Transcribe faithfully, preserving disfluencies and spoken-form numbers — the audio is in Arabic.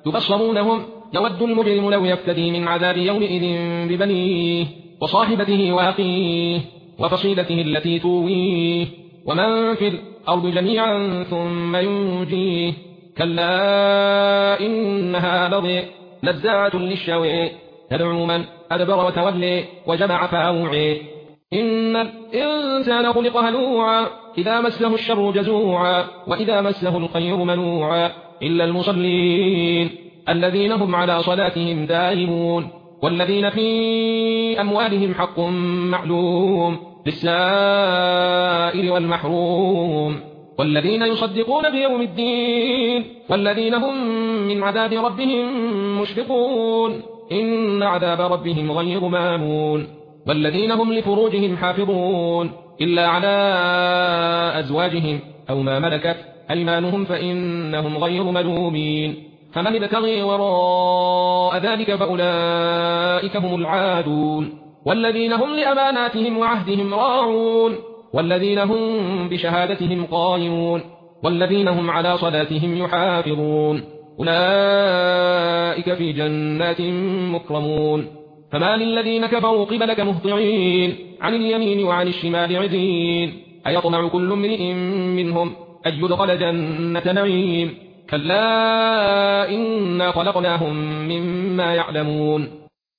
يبصرونهم يود المجرم لو يفتدي من عذاب يومئذ ببنيه وصاحبته وأخيه وفصيلته التي تويه ومن في الأرض جميعا ثم ينجيه كلا إنها لظى نزاعة للشوى تدعو من أدبر وتولي وجمع فأوعي إن الإنسان خلق هلوعا إذا مسه الشر جزوعا وإذا مسه الخير منوعا إلا المصلين الذين هم على صلاتهم دائمون والذين في أموالهم حق معلوم للسائل والمحروم والذين يصدقون بيوم الدين والذين هم من عذاب ربهم مشفقون إن عذاب ربهم غير مامون والذين هم لفروجهم حافظون إلا على أزواجهم أو ما ملكت أيمانهم فإنهم غير ملومين فمن ابتغي وراء ذلك فأولئك هم العادون والذين هم لأماناتهم وعهدهم راعون والذين هم بشهادتهم قائمون والذين هم على صلاتهم يحافظون أولئك في جنات مكرمون فما للذين كفروا قبلك مهطعين عن اليمين وعن الشمال عزين أيطمع كل امرئ منهم أن يدخل جنة نعيم كلا إنا خلقناهم مما يعلمون